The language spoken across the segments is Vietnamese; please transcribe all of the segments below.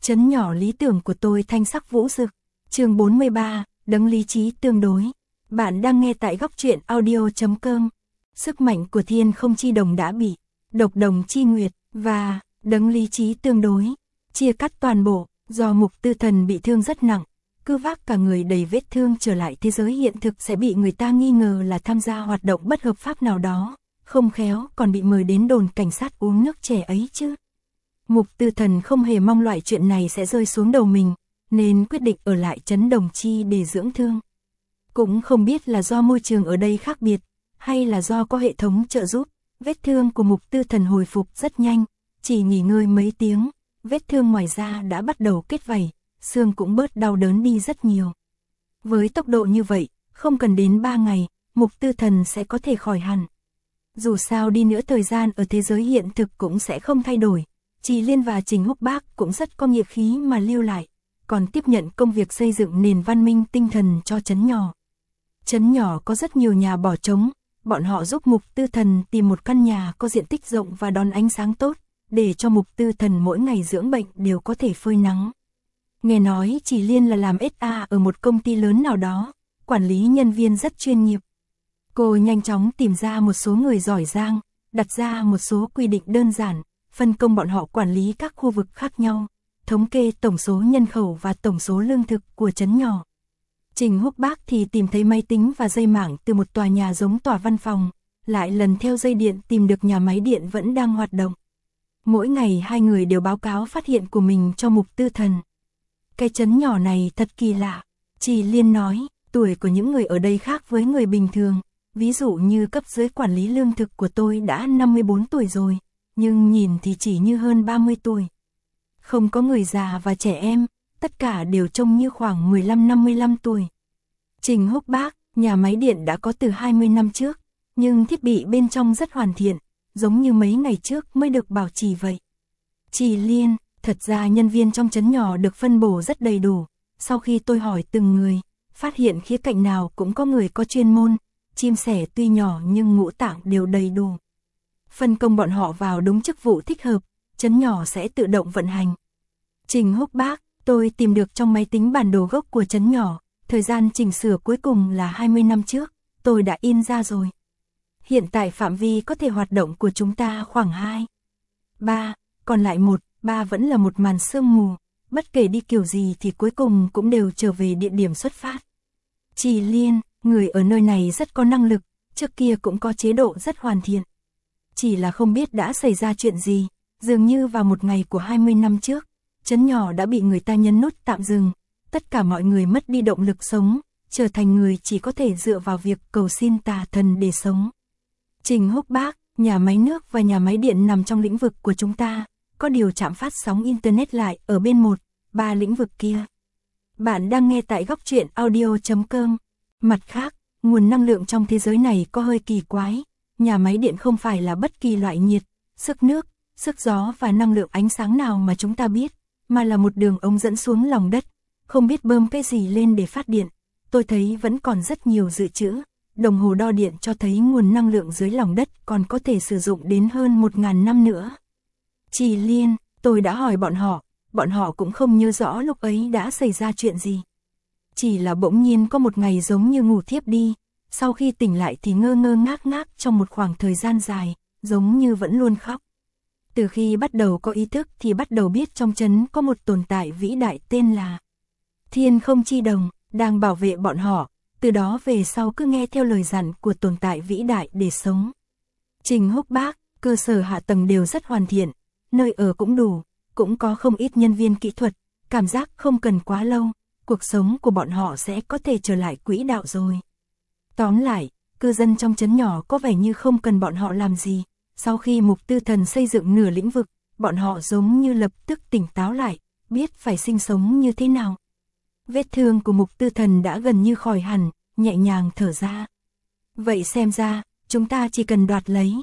Trấn nhỏ lý tưởng của tôi thanh sắc vũ rực. Chương 43, đấng lý trí tương đối. Bạn đang nghe tại góc truyện audio.com. Sức mạnh của thiên không chi đồng đã bị độc đồng chi nguyệt và đấng lý trí tương đối chia cắt toàn bộ. Do Mục Tư Thần bị thương rất nặng, cứ vác cả người đầy vết thương trở lại thế giới hiện thực sẽ bị người ta nghi ngờ là tham gia hoạt động bất hợp pháp nào đó, không khéo còn bị mời đến đồn cảnh sát uống nước trẻ ấy chứ. Mục Tư Thần không hề mong loại chuyện này sẽ rơi xuống đầu mình, nên quyết định ở lại trấn Đồng Chi để dưỡng thương. Cũng không biết là do môi trường ở đây khác biệt, hay là do có hệ thống trợ giúp, vết thương của Mục Tư Thần hồi phục rất nhanh, chỉ nghỉ ngơi mấy tiếng, vết thương ngoài da đã bắt đầu kết vảy, xương cũng bớt đau đớn đi rất nhiều. Với tốc độ như vậy, không cần đến 3 ngày, Mục Tư Thần sẽ có thể khỏi hẳn. Dù sao đi nữa thời gian ở thế giới hiện thực cũng sẽ không thay đổi, Trì Liên và Trình Húc Bác cũng rất có nghĩa khí mà lưu lại, còn tiếp nhận công việc xây dựng nền văn minh tinh thần cho trấn nhỏ. Trấn nhỏ có rất nhiều nhà bỏ trống, bọn họ giúp Mục Tư Thần tìm một căn nhà có diện tích rộng và đón ánh sáng tốt, để cho Mục Tư Thần mỗi ngày dưỡng bệnh đều có thể phơi nắng. Nghe nói Trì Liên là làm SA ở một công ty lớn nào đó, quản lý nhân viên rất chuyên nghiệp. Cô nhanh chóng tìm ra một số người giỏi giang, đặt ra một số quy định đơn giản, phân công bọn họ quản lý các khu vực khác nhau, thống kê tổng số nhân khẩu và tổng số lương thực của trấn nhỏ. Trình Húc Bác thì tìm thấy máy tính và dây mạng từ một tòa nhà giống tòa văn phòng, lại lần theo dây điện tìm được nhà máy điện vẫn đang hoạt động. Mỗi ngày hai người đều báo cáo phát hiện của mình cho Mục Tư Thần. Cái trấn nhỏ này thật kỳ lạ, Trì Liên nói, tuổi của những người ở đây khác với người bình thường, ví dụ như cấp dưới quản lý lương thực của tôi đã 54 tuổi rồi, nhưng nhìn thì chỉ như hơn 30 tuổi. Không có người già và trẻ em, tất cả đều trông như khoảng 15-55 tuổi. Trình Húc Bác, nhà máy điện đã có từ 20 năm trước, nhưng thiết bị bên trong rất hoàn thiện, giống như mấy ngày trước mới được bảo trì vậy. Trì Liên, thật ra nhân viên trong trấn nhỏ được phân bổ rất đầy đủ, sau khi tôi hỏi từng người, phát hiện khía cạnh nào cũng có người có chuyên môn, chim sẻ tuy nhỏ nhưng ngũ tạng đều đầy đủ. Phân công bọn họ vào đúng chức vụ thích hợp, trấn nhỏ sẽ tự động vận hành. Trình Húc Bác, tôi tìm được trong máy tính bản đồ gốc của trấn nhỏ, thời gian chỉnh sửa cuối cùng là 20 năm trước, tôi đã in ra rồi. Hiện tại phạm vi có thể hoạt động của chúng ta khoảng 2, 3, còn lại 1, 3 vẫn là một màn sương mù, bất kể đi kiểu gì thì cuối cùng cũng đều trở về địa điểm xuất phát. Trì Liên, người ở nơi này rất có năng lực, trước kia cũng có chế độ rất hoàn thiện. Chỉ là không biết đã xảy ra chuyện gì, dường như vào một ngày của 20 năm trước, trấn nhỏ đã bị người ta nhấn nút tạm dừng, tất cả mọi người mất đi động lực sống, trở thành người chỉ có thể dựa vào việc cầu xin tà thần để sống. Trình Húc Bác, nhà máy nước và nhà máy điện nằm trong lĩnh vực của chúng ta, có điều trạm phát sóng Internet lại ở bên 1, 3 lĩnh vực kia. Bạn đang nghe tại góc truyện audio.com. Mặt khác, nguồn năng lượng trong thế giới này có hơi kỳ quái, nhà máy điện không phải là bất kỳ loại nhiệt, sức nước, sức gió và năng lượng ánh sáng nào mà chúng ta biết, mà là một đường ống dẫn xuống lòng đất, không biết bơm cái gì lên để phát điện. Tôi thấy vẫn còn rất nhiều dự trữ, đồng hồ đo điện cho thấy nguồn năng lượng dưới lòng đất còn có thể sử dụng đến hơn 1.000 năm nữa. Trì Liên, tôi đã hỏi bọn họ cũng không nhớ rõ lúc ấy đã xảy ra chuyện gì. Chỉ là bỗng nhiên có một ngày giống như ngủ thiếp đi, sau khi tỉnh lại thì ngơ ngơ ngác ngác trong một khoảng thời gian dài, giống như vẫn luôn khóc. Từ khi bắt đầu có ý thức thì bắt đầu biết trong trấn có một tồn tại vĩ đại tên là Thiên Không Chi Đồng, đang bảo vệ bọn họ, từ đó về sau cứ nghe theo lời dặn của tồn tại vĩ đại để sống. Trình Húc Bác, cơ sở hạ tầng đều rất hoàn thiện, nơi ở cũng đủ, cũng có không ít nhân viên kỹ thuật, cảm giác không cần quá lâu, cuộc sống của bọn họ sẽ có thể trở lại quỹ đạo rồi. Tóm lại, cư dân trong trấn nhỏ có vẻ như không cần bọn họ làm gì, sau khi Mục Tư Thần xây dựng nửa lĩnh vực, bọn họ giống như lập tức tỉnh táo lại, biết phải sinh sống như thế nào. Vết thương của Mục Tư Thần đã gần như khỏi hẳn, nhẹ nhàng thở ra. Vậy xem ra, chúng ta chỉ cần đoạt lấy,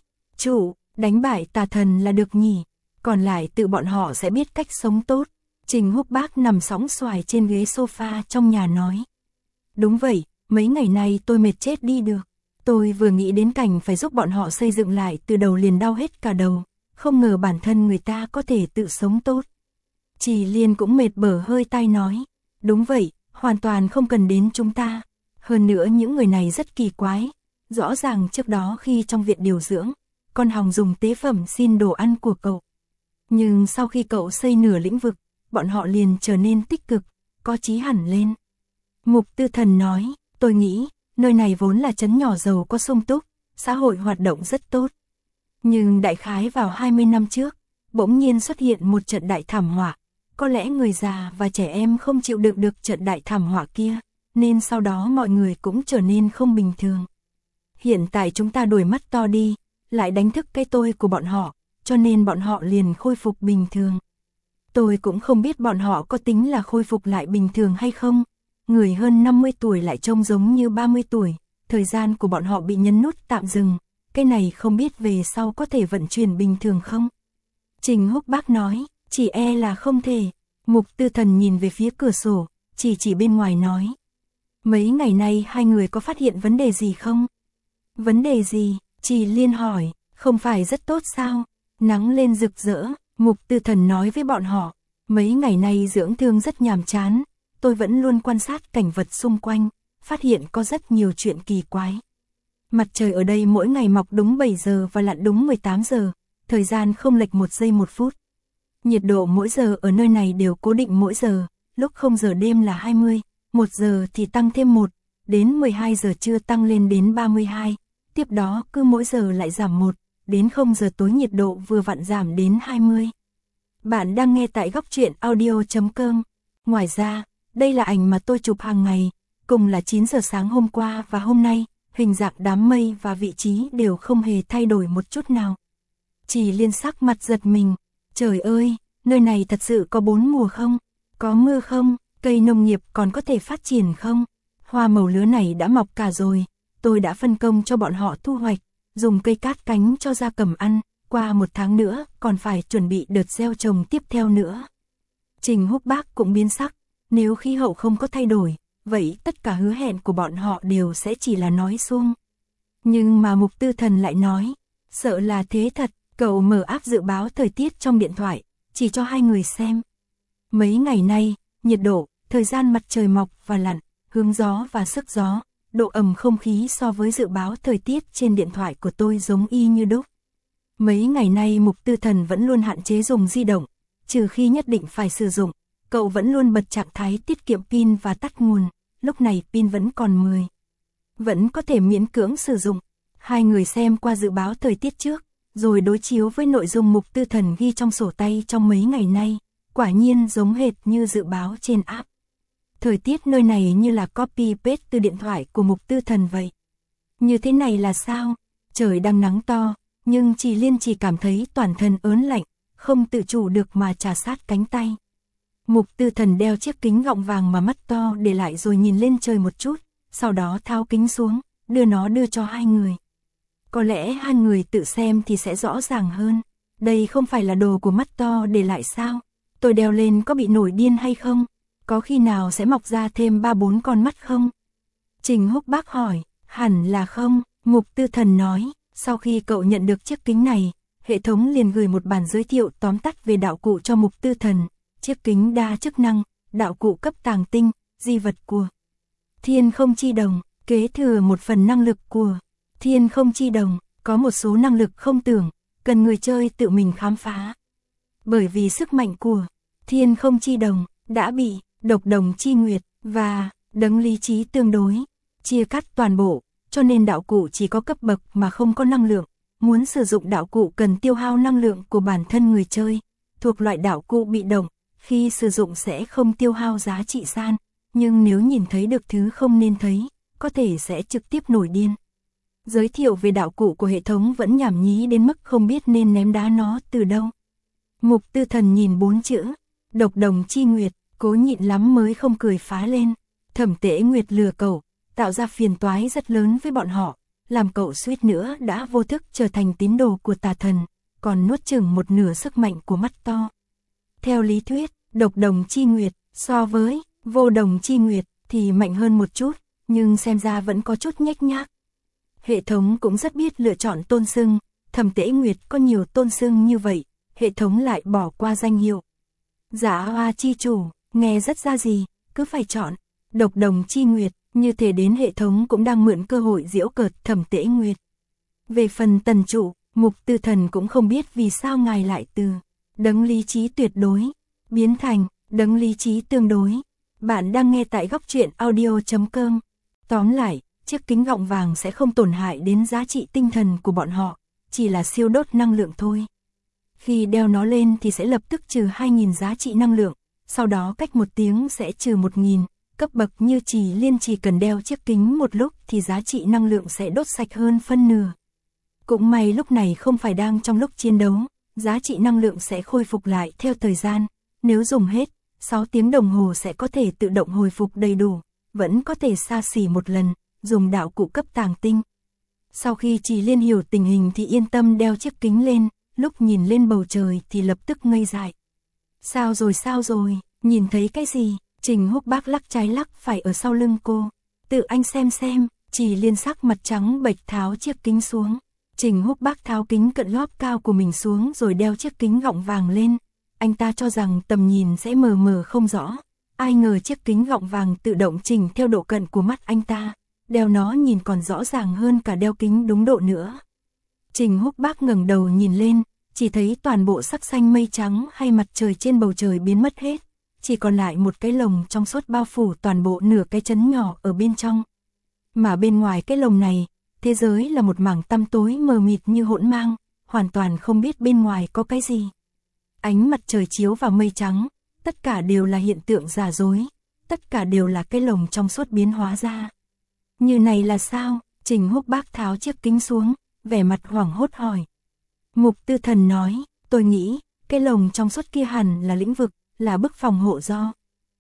đánh bại tà thần là được nhỉ, còn lại tự bọn họ sẽ biết cách sống tốt. Trình Húc Bác nằm sóng xoài trên ghế sofa trong nhà nói. Đúng vậy, mấy ngày nay tôi mệt chết đi được. Tôi vừa nghĩ đến cảnh phải giúp bọn họ xây dựng lại từ đầu liền đau hết cả đầu, không ngờ bản thân người ta có thể tự sống tốt. Chỉ Liên cũng mệt bở hơi tai nói. Đúng vậy, hoàn toàn không cần đến chúng ta. Hơn nữa những người này rất kỳ quái. Rõ ràng trước đó khi trong viện điều dưỡng, con Hồng dùng tế phẩm xin đồ ăn của cậu. Nhưng sau khi cậu xây nửa lĩnh vực, bọn họ liền trở nên tích cực, có chí hẳn lên. Mục Tư Thần nói, tôi nghĩ, nơi này vốn là trấn nhỏ giàu có sung túc, xã hội hoạt động rất tốt. Nhưng đại khái vào 20 năm trước, bỗng nhiên xuất hiện một trận đại thảm họa. Có lẽ người già và trẻ em không chịu đựng được trận đại thảm họa kia, nên sau đó mọi người cũng trở nên không bình thường. Hiện tại chúng ta đuổi mắt to đi, lại đánh thức cái tôi của bọn họ, cho nên bọn họ liền khôi phục bình thường. Tôi cũng không biết bọn họ có tính là khôi phục lại bình thường hay không. Người hơn 50 tuổi lại trông giống như 30 tuổi, thời gian của bọn họ bị nhấn nút tạm dừng, cái này không biết về sau có thể vận chuyển bình thường không? Trình Húc Bác nói, chỉ e là không thể. Mục Tư Thần nhìn về phía cửa sổ, chỉ bên ngoài nói. Mấy ngày nay hai người có phát hiện vấn đề gì không? Vấn đề gì? Chỉ Liên hỏi, không phải rất tốt sao? Nắng lên rực rỡ, Mục Tư Thần nói với bọn họ, mấy ngày nay dưỡng thương rất nhàm chán, tôi vẫn luôn quan sát cảnh vật xung quanh, phát hiện có rất nhiều chuyện kỳ quái. Mặt trời ở đây mỗi ngày mọc đúng 7 giờ và lặn đúng 18 giờ, thời gian không lệch 1 giây 1 phút. Nhiệt độ mỗi giờ ở nơi này đều cố định mỗi giờ, lúc 0 giờ đêm là 20, 1 giờ thì tăng thêm 1, đến 12 giờ trưa tăng lên đến 32, tiếp đó cứ mỗi giờ lại giảm 1, đến 0 giờ tối nhiệt độ vừa vặn giảm đến 20. Bạn đang nghe tại góc truyện audio.com. Ngoài ra, đây là ảnh mà tôi chụp hàng ngày, cùng là 9 giờ sáng hôm qua và hôm nay, hình dạng đám mây và vị trí đều không hề thay đổi một chút nào. Chỉ Liên sắc mặt giật mình, trời ơi, nơi này thật sự có 4 mùa không? Có mưa không? Cây nông nghiệp còn có thể phát triển không? Hoa màu lứa này đã mọc cả rồi, tôi đã phân công cho bọn họ thu hoạch, dùng cây cát cánh cho gia cầm ăn, qua 1 tháng nữa còn phải chuẩn bị đợt gieo trồng tiếp theo nữa. Trình Húc Bác cũng biến sắc, nếu khí hậu không có thay đổi, vậy tất cả hứa hẹn của bọn họ đều sẽ chỉ là nói suông. Nhưng mà Mục Tư Thần lại nói, sợ là thế thật, cậu mở app dự báo thời tiết trong điện thoại, chỉ cho hai người xem. Mấy ngày nay, nhiệt độ, thời gian mặt trời mọc và lặn, hướng gió và sức gió, độ ẩm không khí so với dự báo thời tiết trên điện thoại của tôi giống y như đúc. Mấy ngày nay Mục Tư Thần vẫn luôn hạn chế dùng di động, trừ khi nhất định phải sử dụng, cậu vẫn luôn bật trạng thái tiết kiệm pin và tắt nguồn, lúc này pin vẫn còn 10. Vẫn có thể miễn cưỡng sử dụng. Hai người xem qua dự báo thời tiết trước, rồi đối chiếu với nội dung Mục Tư Thần ghi trong sổ tay trong mấy ngày nay, quả nhiên giống hệt như dự báo trên app. Thời tiết nơi này như là copy paste từ điện thoại của Mục Tư Thần vậy. Như thế này là sao? Trời đang nắng to, nhưng Chỉ Liên chỉ cảm thấy toàn thân ớn lạnh, không tự chủ được mà trà sát cánh tay. Mục Tư Thần đeo chiếc kính gọng vàng mà mắt to để lại rồi nhìn lên trời một chút, sau đó tháo kính xuống, đưa cho hai người. Có lẽ hai người tự xem thì sẽ rõ ràng hơn. Đây không phải là đồ của mắt to để lại sao? Tôi đeo lên có bị nổi điên hay không? Có khi nào sẽ mọc ra thêm 3-4 con mắt không? Trình Húc Bác hỏi, hẳn là không, Mục Tư Thần nói, sau khi cậu nhận được chiếc kính này, hệ thống liền gửi một bản giới thiệu tóm tắt về đạo cụ cho Mục Tư Thần, chiếc kính đa chức năng, đạo cụ cấp tàng tinh, di vật của Thiên Không Chi Đồng, kế thừa một phần năng lực của Thiên Không Chi Đồng, có một số năng lực không tưởng, cần người chơi tự mình khám phá. Bởi vì sức mạnh của Thiên Không Chi Đồng đã bị Độc Đồng Chi Nguyệt và Đấng Lý Trí tương đối chia cắt toàn bộ, cho nên đạo cụ chỉ có cấp bậc mà không có năng lượng. Muốn sử dụng đạo cụ cần tiêu hao năng lượng của bản thân người chơi, thuộc loại đạo cụ bị động, khi sử dụng sẽ không tiêu hao giá trị san, nhưng nếu nhìn thấy được thứ không nên thấy, có thể sẽ trực tiếp nổi điên. Giới thiệu về đạo cụ của hệ thống vẫn nhảm nhí đến mức không biết nên ném đá nó từ đâu. Mục Tư Thần nhìn 4 chữ, Độc Đồng Chi Nguyệt, cố nhịn lắm mới không cười phá lên. Thẩm Tế Nguyệt lừa cậu, tạo ra phiền toái rất lớn với bọn họ, làm cậu suýt nữa đã vô thức trở thành tín đồ của tà thần, còn nuốt chửng một nửa sức mạnh của mắt to. Theo lý thuyết, Độc Đồng Chi Nguyệt so với Vô Đồng Chi Nguyệt thì mạnh hơn một chút, nhưng xem ra vẫn có chút nhếch nhác. Hệ thống cũng rất biết lựa chọn tôn xưng, Thẩm Tế Nguyệt có nhiều tôn xưng như vậy, hệ thống lại bỏ qua danh hiệu Dạ hoa chi chủ, nghe rất ra gì, cứ phải chọn. Độc đồng chi nguyệt, như thể đến hệ thống cũng đang mượn cơ hội giễu cợt Thẩm Tế Nguyệt. Về phần Tần Trụ, Mục Tư Thần cũng không biết vì sao ngài lại từ đấng lý trí tuyệt đối biến thành đấng lý trí tương đối. Bạn đang nghe tại góc truyện audio.com. Tóm lại, chiếc kính gọng vàng sẽ không tổn hại đến giá trị tinh thần của bọn họ, chỉ là siêu đốt năng lượng thôi. Khi đeo nó lên thì sẽ lập tức trừ 2.000 giá trị năng lượng, sau đó cách 1 tiếng sẽ trừ 1.000. Cấp bậc như Trì Liên chỉ cần đeo chiếc kính một lúc thì giá trị năng lượng sẽ đốt sạch hơn phân nửa. Cũng may lúc này không phải đang trong lúc chiến đấu, giá trị năng lượng sẽ khôi phục lại theo thời gian. Nếu dùng hết, 6 tiếng đồng hồ sẽ có thể tự động hồi phục đầy đủ, vẫn có thể xa xỉ một lần, dùng đạo cụ cấp tàng tinh. Sau khi Trì Liên hiểu tình hình thì yên tâm đeo chiếc kính lên, lúc nhìn lên bầu trời thì lập tức ngây dại. Sao rồi, nhìn thấy cái gì? Trình Húc Bác lắc trái lắc phải ở sau lưng cô. Tự anh xem, Trì Liên sắc mặt trắng bệch tháo chiếc kính xuống. Trình Húc Bác tháo kính cận lóp cao của mình xuống rồi đeo chiếc kính gọng vàng lên. Anh ta cho rằng tầm nhìn sẽ mờ mờ không rõ. Ai ngờ chiếc kính gọng vàng tự động chỉnh theo độ cận của mắt anh ta. Đeo nó nhìn còn rõ ràng hơn cả đeo kính đúng độ nữa. Trình Húc Bác ngẩng đầu nhìn lên, chỉ thấy toàn bộ sắc xanh mây trắng hay mặt trời trên bầu trời biến mất hết. Chỉ còn lại một cái lồng trong suốt bao phủ toàn bộ nửa cái trấn nhỏ ở bên trong. Mà bên ngoài cái lồng này, thế giới là một mảng tăm tối mờ mịt như hỗn mang, hoàn toàn không biết bên ngoài có cái gì. Ánh mặt trời chiếu vào mây trắng, tất cả đều là hiện tượng giả dối, tất cả đều là cái lồng trong suốt biến hóa ra. Như này là sao? Trình Húc Bác tháo chiếc kính xuống, vẻ mặt hoảng hốt hỏi. Mục Tư Thần nói, tôi nghĩ, cái lồng trong suốt kia hẳn là lĩnh vực, là bức phòng hộ do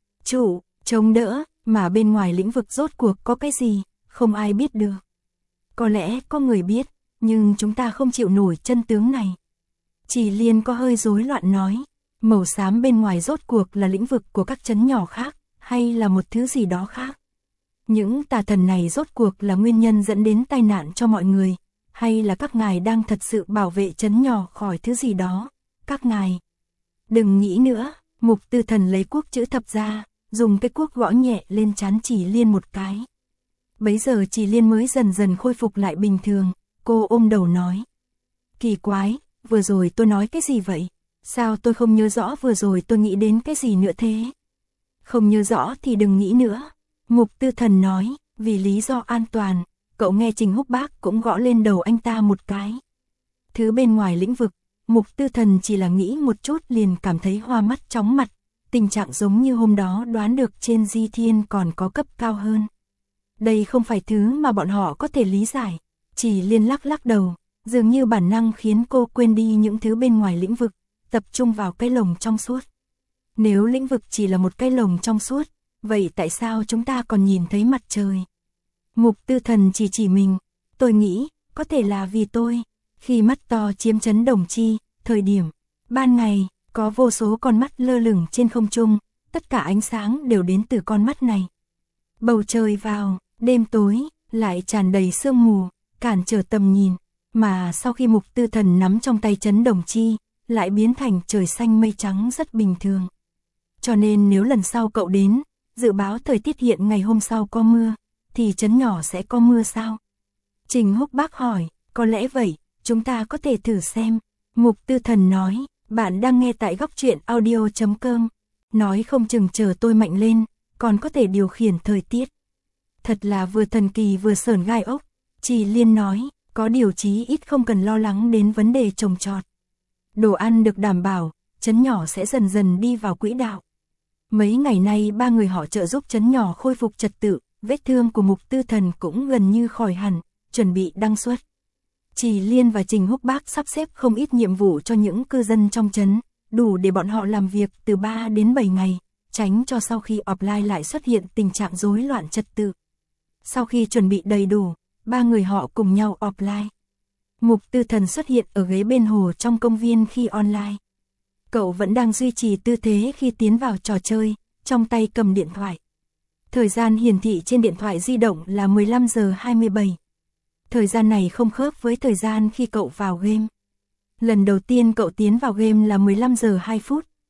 chủ chống đỡ, mà bên ngoài lĩnh vực rốt cuộc có cái gì, không ai biết được. Có lẽ có người biết, nhưng chúng ta không chịu nổi chân tướng này. Trì Liên có hơi rối loạn nói, màu xám bên ngoài rốt cuộc là lĩnh vực của các trấn nhỏ khác, hay là một thứ gì đó khác. Những tà thần này rốt cuộc là nguyên nhân dẫn đến tai nạn cho mọi người, hay là các ngài đang thật sự bảo vệ trấn nhỏ khỏi thứ gì đó. Các ngài đừng nghĩ nữa. Mục Tư Thần lấy cuốc chữ thập ra, dùng cái cuốc gõ nhẹ lên trán Trì Liên một cái. Bấy giờ Trì Liên mới dần dần khôi phục lại bình thường, cô ôm đầu nói. Kỳ quái, vừa rồi tôi nói cái gì vậy? Sao tôi không nhớ rõ vừa rồi tôi nghĩ đến cái gì nữa thế? Không nhớ rõ thì đừng nghĩ nữa. Mục Tư Thần nói, vì lý do an toàn, cậu nghe Trình Húc Bác cũng gõ lên đầu anh ta một cái. Thứ bên ngoài lĩnh vực, Mục Tư Thần chỉ là nghĩ một chút liền cảm thấy hoa mắt chóng mặt, tình trạng giống như hôm đó đoán được trên Di Thiên còn có cấp cao hơn. Đây không phải thứ mà bọn họ có thể lý giải. Trì Liên lắc đầu, dường như bản năng khiến cô quên đi những thứ bên ngoài lĩnh vực, tập trung vào cái lồng trong suốt. Nếu lĩnh vực chỉ là một cái lồng trong suốt, vậy tại sao chúng ta còn nhìn thấy mặt trời? Mục Tư Thần chỉ mình, tôi nghĩ, có thể là vì tôi. Khi mắt to chiếm trấn Đồng Chi, thời điểm ban ngày, có vô số con mắt lơ lửng trên không trung, tất cả ánh sáng đều đến từ con mắt này. Bầu trời vào, đêm tối, lại tràn đầy sương mù, cản trở tầm nhìn, mà sau khi Mục Tư Thần nắm trong tay trấn Đồng Chi, lại biến thành trời xanh mây trắng rất bình thường. Cho nên nếu lần sau cậu đến, dự báo thời tiết hiện ngày hôm sau có mưa, thì trấn nhỏ sẽ có mưa sao? Trình Húc Bác hỏi, có lẽ vậy. Chúng ta có thể thử xem. Mục Tư Thần nói, bạn đang nghe tại góc truyện audio.com. Nói không chừng chờ tôi mạnh lên, còn có thể điều khiển thời tiết. Thật là vừa thần kỳ vừa sởn gai ốc. Trì Liên nói, có điều chí ít không cần lo lắng đến vấn đề trồng trọt. Đồ ăn được đảm bảo, trấn nhỏ sẽ dần dần đi vào quỹ đạo. Mấy ngày nay 3 người họ trợ giúp trấn nhỏ khôi phục trật tự, vết thương của Mục Tư Thần cũng gần như khỏi hẳn, chuẩn bị đăng xuất. Trì Liên và Trình Húc Bác sắp xếp không ít nhiệm vụ cho những cư dân trong trấn, đủ để bọn họ làm việc từ 3 đến 7 ngày, tránh cho sau khi offline lại xuất hiện tình trạng rối loạn trật tự. Sau khi chuẩn bị đầy đủ, 3 người họ cùng nhau offline. Mục Tư Thần xuất hiện ở ghế bên hồ trong công viên khi online. Cậu vẫn đang duy trì tư thế khi tiến vào trò chơi, trong tay cầm điện thoại. Thời gian hiển thị trên điện thoại di động là 15 giờ 27. Thời gian này không khớp với thời gian khi cậu vào game. Lần đầu tiên cậu tiến vào game là 15 giờ 2 phút,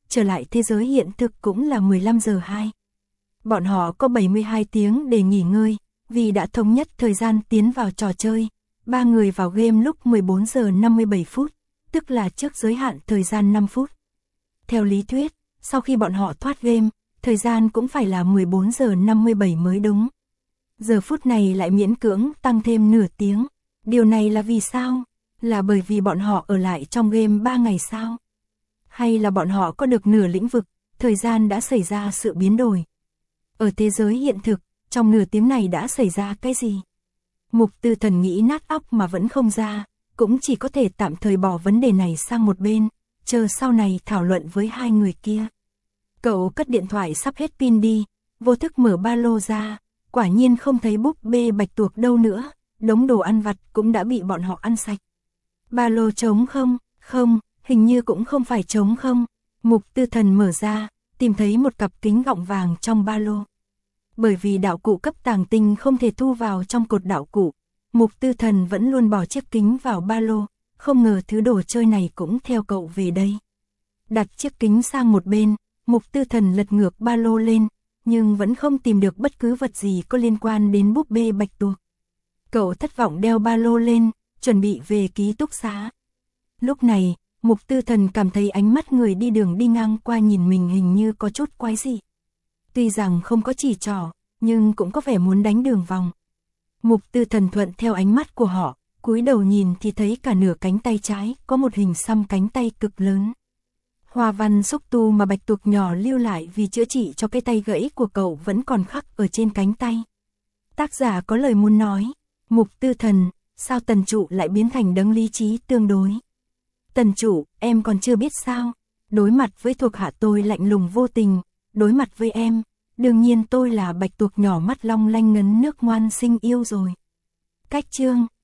trở lại thế giới hiện thực cũng là 15 giờ 2. Bọn họ có 72 tiếng để nghỉ ngơi, vì đã thống nhất thời gian tiến vào trò chơi. 3 người vào game lúc 14 giờ 57 phút, tức là trước giới hạn thời gian 5 phút. Theo lý thuyết, sau khi bọn họ thoát game, thời gian cũng phải là 14 giờ 57 mới đúng. Giờ phút này lại miễn cưỡng tăng thêm nửa tiếng. Điều này là vì sao? Là bởi vì bọn họ ở lại trong game 3 ngày sao? Hay là bọn họ có được nửa lĩnh vực, thời gian đã xảy ra sự biến đổi? Ở thế giới hiện thực, trong nửa tiếng này đã xảy ra cái gì? Mục Tư Thần nghĩ nát óc mà vẫn không ra, cũng chỉ có thể tạm thời bỏ vấn đề này sang một bên, chờ sau này thảo luận với hai người kia. Cậu cất điện thoại sắp hết pin đi, vô thức mở ba lô ra, quả nhiên không thấy búp bê Bạch Tuộc đâu nữa, đống đồ ăn vặt cũng đã bị bọn họ ăn sạch. Ba lô trống không? Không, hình như cũng không phải trống không. Mục Tư Thần mở ra, tìm thấy một cặp kính gọng vàng trong ba lô. Bởi vì đạo cụ cấp tàng tinh không thể thu vào trong cột đạo cụ, Mục Tư Thần vẫn luôn bỏ chiếc kính vào ba lô, không ngờ thứ đồ chơi này cũng theo cậu về đây. Đặt chiếc kính sang một bên, Mục Tư Thần lật ngược ba lô lên, nhưng vẫn không tìm được bất cứ vật gì có liên quan đến búp bê Bạch Tuộc. Cậu thất vọng đeo ba lô lên, chuẩn bị về ký túc xá. Lúc này, Mục Tư Thần cảm thấy ánh mắt người đi đường đi ngang qua nhìn mình hình như có chút quái dị. Tuy rằng không có chỉ trỏ, nhưng cũng có vẻ muốn đánh đường vòng. Mục Tư Thần thuận theo ánh mắt của họ, cúi đầu nhìn thì thấy cả nửa cánh tay trái có một hình xăm cánh tay cực lớn. Hoa văn xúc tu mà Bạch Tuộc nhỏ lưu lại vì chữa trị cho cái tay gãy của cậu vẫn còn khắc ở trên cánh tay. Tác giả có lời muốn nói, Mục Tư Thần, sao Tần Trụ lại biến thành đấng lý trí tương đối? Tần Trụ, em còn chưa biết sao? Đối mặt với thuộc hạ tôi lạnh lùng vô tình, đối mặt với em, đương nhiên tôi là Bạch Tuộc nhỏ mắt long lanh ngấn nước ngoan xinh yêu rồi. Cách chương